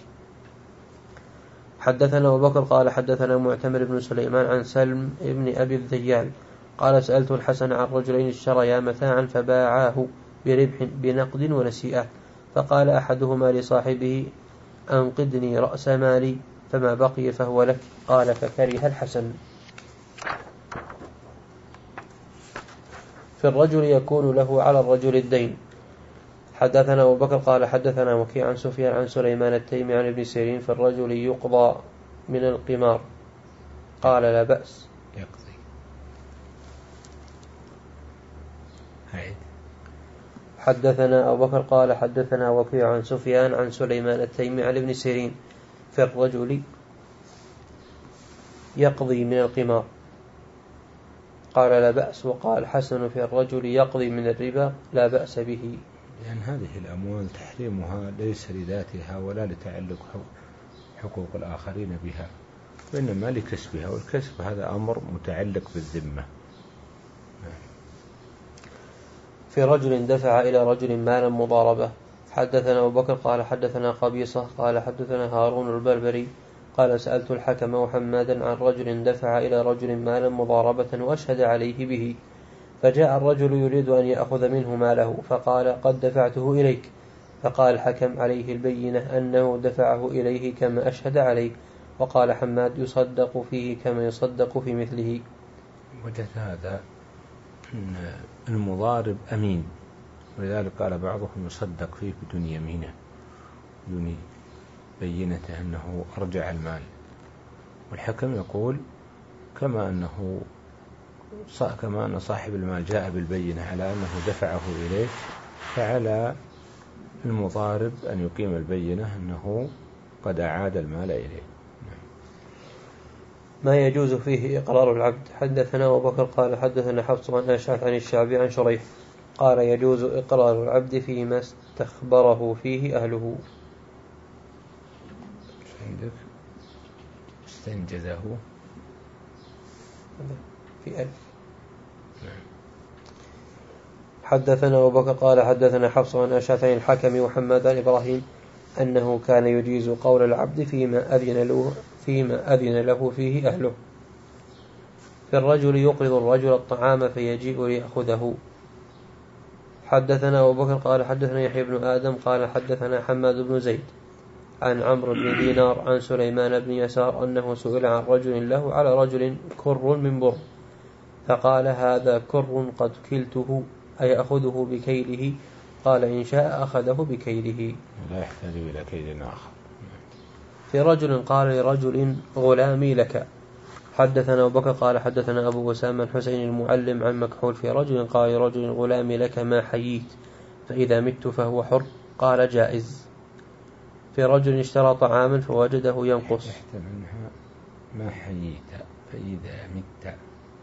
حدثنا أبو بكر قال حدثنا معتمر بن سليمان عن سلم ابن أبي الذيال قال سألت الحسن عن رجلين اشتريا متاعا فباعاه بربح بنقد ونسيئة فقال أحدهما لصاحبه أنقذني رأس مالي فما بقي فهو لك. قال فكره الحسن. في الرجل يكون له على الرجل الدين. حدثنا أبو بكر قال حدثنا وكيع عن سفيان عن سليمان التيمي عن ابن سيرين في الرجل يقضى من القمار قال لا بأس. يقضي هيد. حدثنا أبو بكر قال حدثنا وكيع عن سفيان عن سليمان التيمي عن ابن سيرين في الرجل يقضي من القمار قال لا بأس. وقال حسن في الرجل يقضي من الربا لا بأس به. لأن هذه الأموال تحريمها ليس لذاتها ولا لتعلق حقوق الآخرين بها، وإنما لكسبها، والكسب هذا أمر متعلق بالذمة. في رجل دفع إلى رجل مالا مضاربة. حدثنا أبو بكر قال حدثنا قبيصة قال حدثنا هارون البربري قال سألت الحكم وحمادا عن رجل دفع إلى رجل مالا مضاربة وأشهد عليه به، فجاء الرجل يريد أن يأخذ منه ماله فقال قد دفعته إليك، فقال الحكم عليه البينة أنه دفعه إليه كما أشهد عليه. وقال حماد يصدق فيه كما يصدق في مثله. وجد هذا أن المضارب أمين، ولذلك قال بعضهم يصدق فيه بدون يمينه، بدون بينته أنه أرجع المال. والحكم يقول كما أنه كما أن صاحب المال جاء بالبينة على أنه دفعه إليه، فعلى المضارب أن يقيم البينة أنه قد أعاد المال إليه. ما يجوز فيه إقرار العبد. حدثنا أبو بكر قال حدثنا حفص عن أشعث عن الشعبي عن شريح قال يجوز إقرار العبد فيما استخبره فيه أهله. عندك استنجزه في ألف. حدثنا أبو بكر قال حدثنا حفص عن أشعث عن الحكم وحماد عن إبراهيم أنه كان يجيز قول العبد فيما أذن له فيما أذن له فيه أهله. في الرجل يقرض الرجل الطعام فيجيء ليأخذه. حدثنا أبو بكر قال حدثنا يحيى بن آدم قال حدثنا حماد بن زيد عن عمرو بن دينار عن سليمان بن يسار أنه سئل عن رجل له على رجل كر من بر، فقال هذا كر قد كلته أيأخذه بكيله؟ قال إن شاء أخذه بكيله، لا يحتاج إلى كيل آخر. في رجل قال لرجل غلامي لك. حدثنا أبو بكر قال حدثنا أبو أسامة حسين المعلم عن مكحول في رجل قال لرجل غلامي لك ما حييت فإذا مت فهو حر، قال جائز. في رجل اشترى طعاما فوجده ينقص. يحتمل منها ما حييت فإذا مت.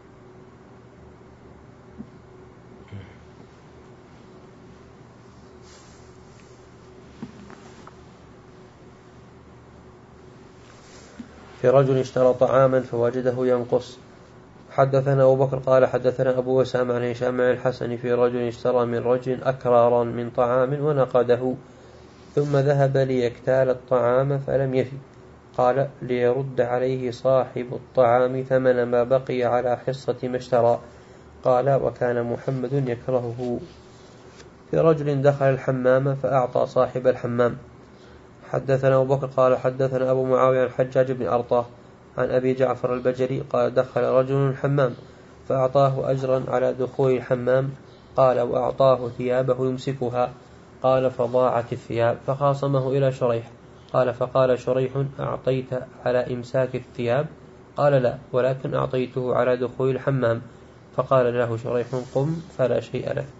في رجل اشترى طعاما فوجده ينقص. حدثنا أبو بكر قال حدثنا أبو أسامة عن هشام عن الحسن في رجل اشترى من رجل أكرارا من طعام ونقده ثم ذهب ليكتال الطعام فلم يفي، قال ليرد عليه صاحب الطعام ثمن ما بقي على حصة ما اشترى، قال وكان محمد يكرهه. في رجل دخل الحمام فأعطى صاحب الحمام. حدثنا أبو بكر قال حدثنا أبو معاوية عن حجاج بن أرطاه عن أبي جعفر البجلي قال دخل رجل الحمام فأعطاه أجرا على دخول الحمام، قال وأعطاه ثيابه يمسكها، قال فضاعت الثياب فخاصمه إلى شريح، قال فقال شريح أعطيت على إمساك الثياب؟ قال لا ولكن أعطيته على دخول الحمام، فقال له شريح قم فلا شيء لك.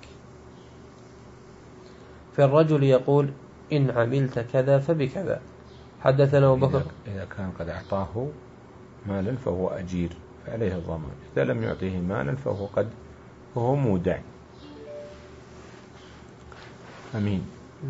في الرجل يقول إن عملت كذا فبكذا. حدثنا أبو بكر إذا كان قد أعطاه مالا فهو أجير فعليه الضمان، إذا لم يعطيه مالا فهو قد فهو مودع أمين.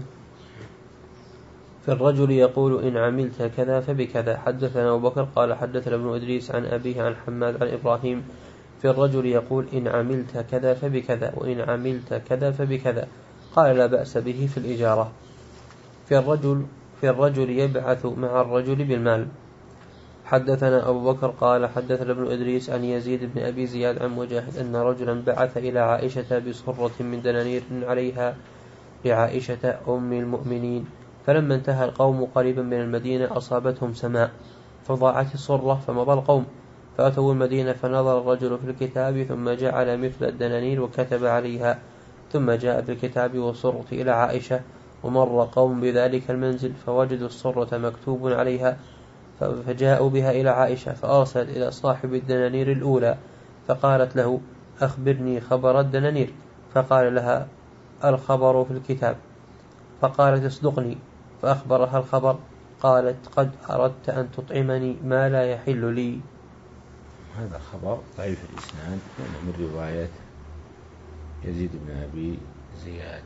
في الرجل يقول إن عملت كذا فبكذا. حدثنا أبو بكر قال حدثنا ابن إدريس عن أبيه عن حماد عن إبراهيم في الرجل يقول إن عملت كذا فبكذا وإن عملت كذا فبكذا، قال لا بأس به في الإجارة. في الرجل في الرجل يبعث مع الرجل بالمال. حدثنا أبو بكر قال حدثنا ابن إدريس عن يزيد بن أبي زياد عن مجاهد أن رجلا بعث إلى عائشة بصرة من دنانير عليها لعائشة أم المؤمنين، فلما انتهى القوم قريبا من المدينة أصابتهم سماء فضاعت الصرة، فمضى القوم فأتوا المدينة فنظر الرجل في الكتاب ثم جعل مثل الدنانير وكتب عليها، ثم جاء بالكتاب والصرة إلى عائشة، ومر قوم بذلك المنزل فوجدوا الصرة مكتوب عليها فجاءوا بها إلى عائشة، فأرسلت إلى صاحب الدنانير الأولى فقالت له أخبرني خبر الدنانير، فقال لها الخبر في الكتاب، فقالت اصدقني، فأخبرها الخبر، قالت قد أردت أن تطعمني ما لا يحل لي. هذا خبر ضعيف الإسناد من رواية يزيد بن أبي زياد.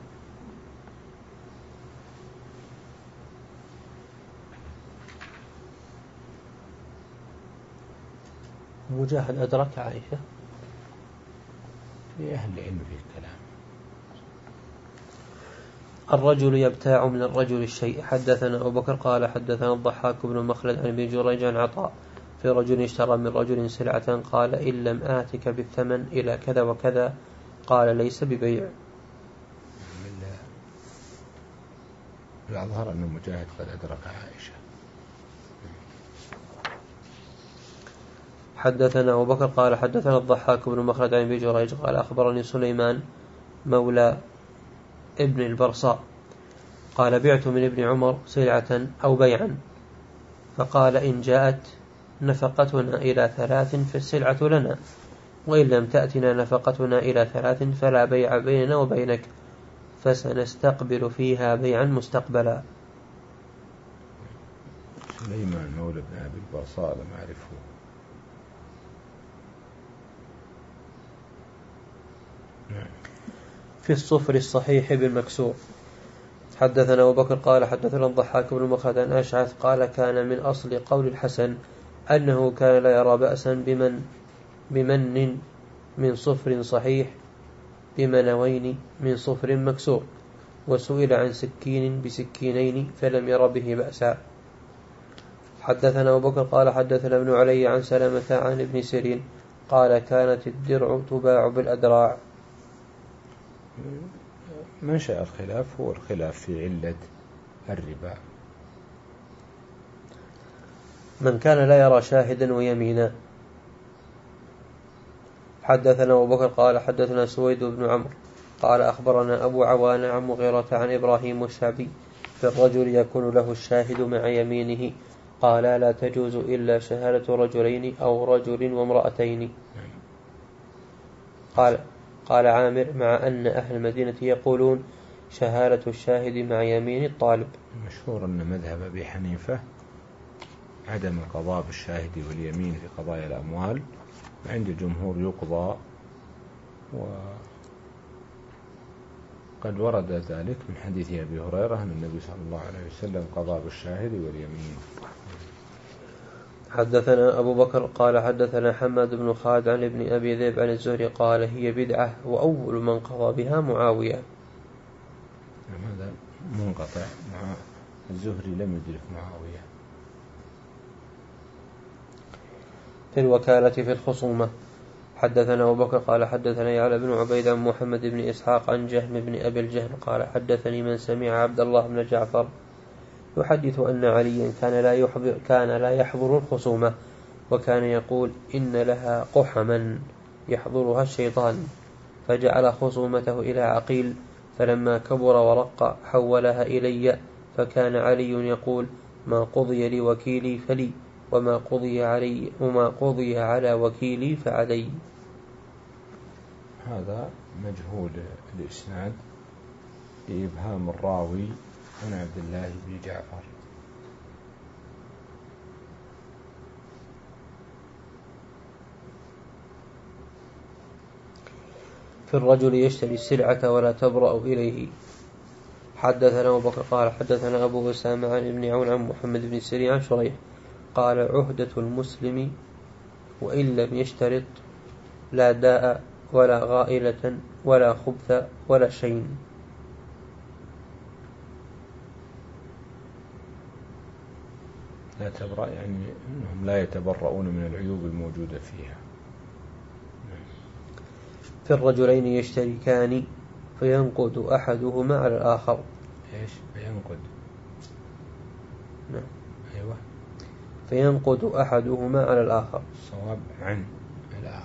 مجاهد أدرك عائشة؟ في أهل العلم في الكلام. الرجل يبتاع من الرجل الشيء. حدثنا أبو بكر قال حدثنا الضحاك بن مخلد عن ابن جريج عن عطاء في رجل اشترى من رجل سلعة قال إن لم آتك بالثمن إلى كذا وكذا قال ليس ببيع. الأظهر أن مجاهد قد أدرك عائشة. حدثنا أبو بكر قال حدثنا الضحاك بن مخلد عن ابن جريج قال أخبرني سليمان مولى ابن البرصاء قال بعت من ابن عمر سلعة أو بيعا فقال إن جاءت نفقتنا إلى ثلاث فالسلعة لنا وإن لم تأتنا نفقتنا إلى ثلاث فلا بيع بيننا وبينك فسنستقبل فيها بيعا مستقبلا. سليمان مولى ابن أبي البرصاء لم أعرفه. في الصفر الصحيح بالمكسور. حدثنا أبو بكر قال حدثنا الضحاك بن مخلد عن أشعث قال كان من أصل قول الحسن أنه كان لا يرى بأسا بمن بمن من صفر صحيح بمنوين من صفر مكسور وسئل عن سكين بسكينين فلم ير به بأسا. حدثنا أبو بكر قال حدثنا ابن علي عن سلمة عن ابن سيرين قال كانت الدرع تباع بالأدراع. منشأ الخلاف هو الخلاف في علة الربا. من كان لا يرى شاهدا ويمينا. حدثنا أبو بكر قال حدثنا سويد بن عمرو قال أخبرنا أبو عوان عن مغيرة عن إبراهيم الشعبي في الرجل يكون له الشاهد مع يمينه قال لا تجوز إلا شهادة رجلين أو رجل وامرأتين. قال قال عامر مع أن أهل المدينة يقولون شهادة الشاهد مع يمين الطالب. مشهور أن مذهب أبي حنيفة عدم القضاء بالشاهد واليمين في قضايا الأموال، عند الجمهور يقضى، وقد ورد ذلك من حديث أبي هريرة أن النبي صلى الله عليه وسلم قضى بالشاهد واليمين. حدثنا أبو بكر قال حدثنا حماد بن خالد عن ابن أبي ذئب عن الزهري قال هي بدعة وأول من قضى بها معاوية. هذا منقطع، مع الزهري لم يدرك معاوية. في الوكالة في الخصومة. حدثنا أبو بكر قال حدثنا يعلى بن عبيد عن محمد بن إسحاق عن جهم بن أبي الجهم قال حدثني من سمع عبد الله بن جعفر يحدث أن عليا كان لا يحضر كان لا يحضر الخصومة وكان يقول إن لها قحما يحضرها الشيطان، فجعل خصومته إلى عقيل، فلما كبر ورق حولها إلي، فكان علي يقول ما قضي لوكيلي فلي وما قضي علي وما قضي على وكيلي فعلي. هذا مجهول الإسناد بإبهام الراوي عن عبد الله بن جعفر. في الرجل يشتري السلعة ولا تبرأ إليه. حدثنا أبو بكر قال حدثنا أبو أسامة عن ابن عون عن محمد بن سيرين عن شريح قال عهدة المسلم وإن لم يشترط لا داء ولا غائلة ولا خبث ولا شيء. لا تبرأ يعني أنهم لا يتبرؤون من العيوب الموجودة فيها. في الرجلين يشتركان فينقد أحدهما على الآخر. إيش فينقد؟ نعم. أيوة. فينقد أحدهما على الآخر. الصواب عن الآخر.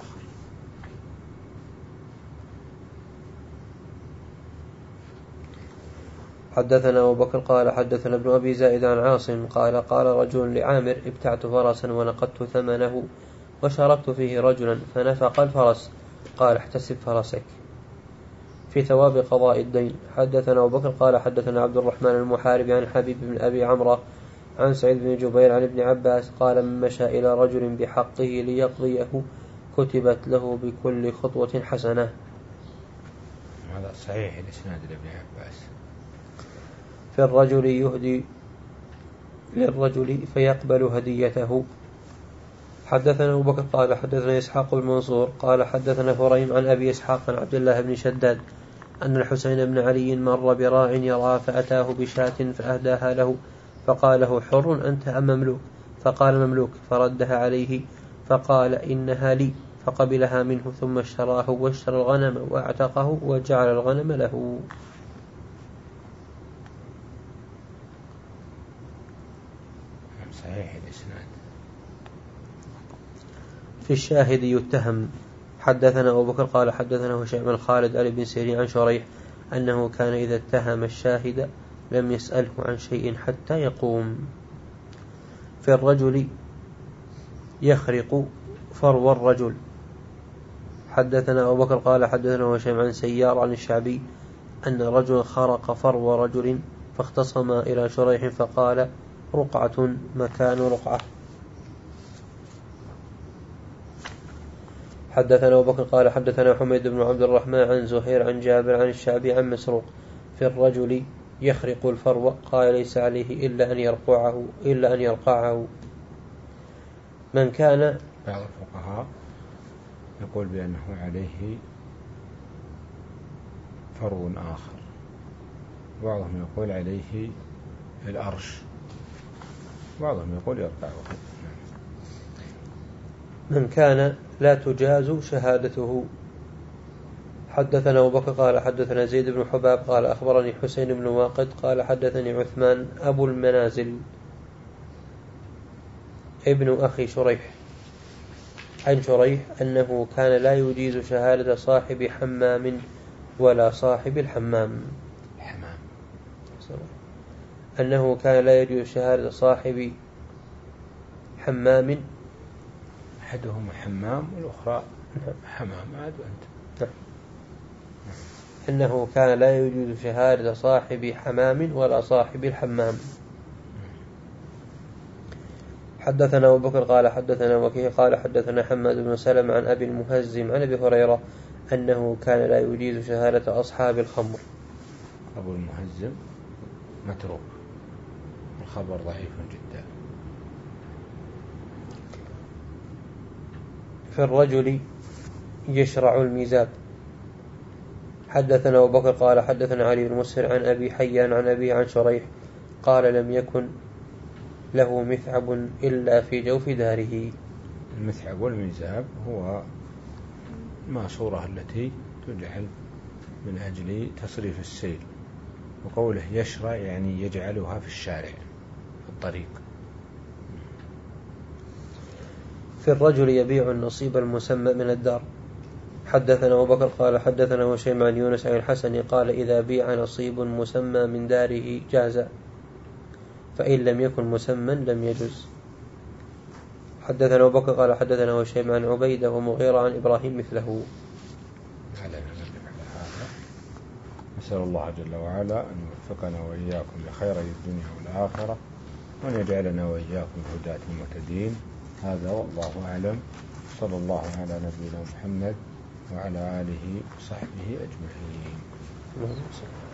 حدثنا أبو بكر قال حدثنا ابن أبي زائد عن عاصم قال قال رجل لعامر ابتعت فرسا ونقدت ثمنه وشاركت فيه رجلا فنفق الفرس، قال احتسب فرسك في ثواب قضاء الدين. حدثنا أبو بكر قال حدثنا عبد الرحمن المحارب عن حبيب بن أبي عمرو عن سعيد بن جبير عن ابن عباس قال من مشى إلى رجل بحقه ليقضيه كتبت له بكل خطوة حسنة. هذا صحيح الإسناد لابن عباس. في الرجل يهدي للرجل فيقبل هديته. حدثنا أبو بكر قال حدثنا إسحاق بن منصور قال حدثنا فريم عن أبي إسحاق عن عبد الله بن شداد أن الحسين بن علي مر براع يرعى فأتاه بشاة فأهداها له فقال له حر أنت أم مملوك؟ فقال مملوك فردها عليه فقال إنها لي فقبلها منه ثم اشتراه واشترى الغنم واعتقه وجعل الغنم له. صحيح الإسناد. في الشاهد يتهم. حدثنا أبو بكر قال حدثنا هشام بن خالد عن ابن سيرين عن شريح أنه كان إذا اتهم الشاهد لم يسأله عن شيء حتى يقوم. في الرجل يخرق فرو الرجل. حدثنا أبو بكر قال حدثنا هشام عن سيار عن الشعبي أن رجل خرق فرو رجل فاختصم إلى شريح فقال رقعة مكان رقعة. حدثنا أبو بكر قال حدثنا حميد بن عبد الرحمن عن زهير عن جابر عن الشعبي عن مسروق في الرجل يخرق الفرو قال ليس عليه إلا أن يرقعه إلا أن يرقعه. من كان بعض الفقهاء يقول بأنه عليه فرو آخر، بعضهم يقول عليه الأرش، بعضهم يقول يرقعه. من كان لا تجاز شهادته. حدثنا أبو بكر قال حدثنا زيد بن حباب قال أخبرني حسين بن واقد قال حدثني عثمان أبو المنازل ابن أخي شريح عن شريح أنه كان لا يجيز شهادة صاحب حمام ولا صاحب الحمام. حمام. أنه كان لا يجوز شهادة صاحب حمام، أحدهما حمام والأخرى حمام. عاد أنت. أنه كان لا يجوز شهادة صاحب حمام ولا صاحب الحمام. حدثنا أبو بكر قال حدثنا وكيع قال حدثنا حماد بن سلمة عن أبي المهزم عن أبي هريرة أنه كان لا يجيز شهادة أصحاب الخمر. أبو المهزم متروك، الخبر ضعيف جدا. في الرجل يشرع الميزاب. حدثنا أبو بكر قال حدثنا علي بن مسهر عن أبي حيان عن أبي عن شريح قال لم يكن له مثعب إلا في جوف داره. المثعب والميزاب هو الماسورة التي تجعل من أجل تصريف السيل، وقوله يشرع يعني يجعلها في الشارع في الطريق. في الرجل يبيع النصيب المسمى من الدار. حدثنا أبو بكر قال حدثنا هشيم عن يونس عن الحسن قال إذا بيع نصيب مسمى من داره جاز، فإن لم يكن مسمى لم يجز. حدثنا أبو بكر قال حدثنا هشيم عن عبيدة ومغيرة عن إبراهيم مثله. نسأل الله جل وعلا أن يوفقنا وإياكم لخير الدنيا والآخرة، وأن يجعلنا وإياكم هداة المهتدين. هذا والله أعلم. صلى الله على نبينا محمد وعلى آله وصحبه أجمعين.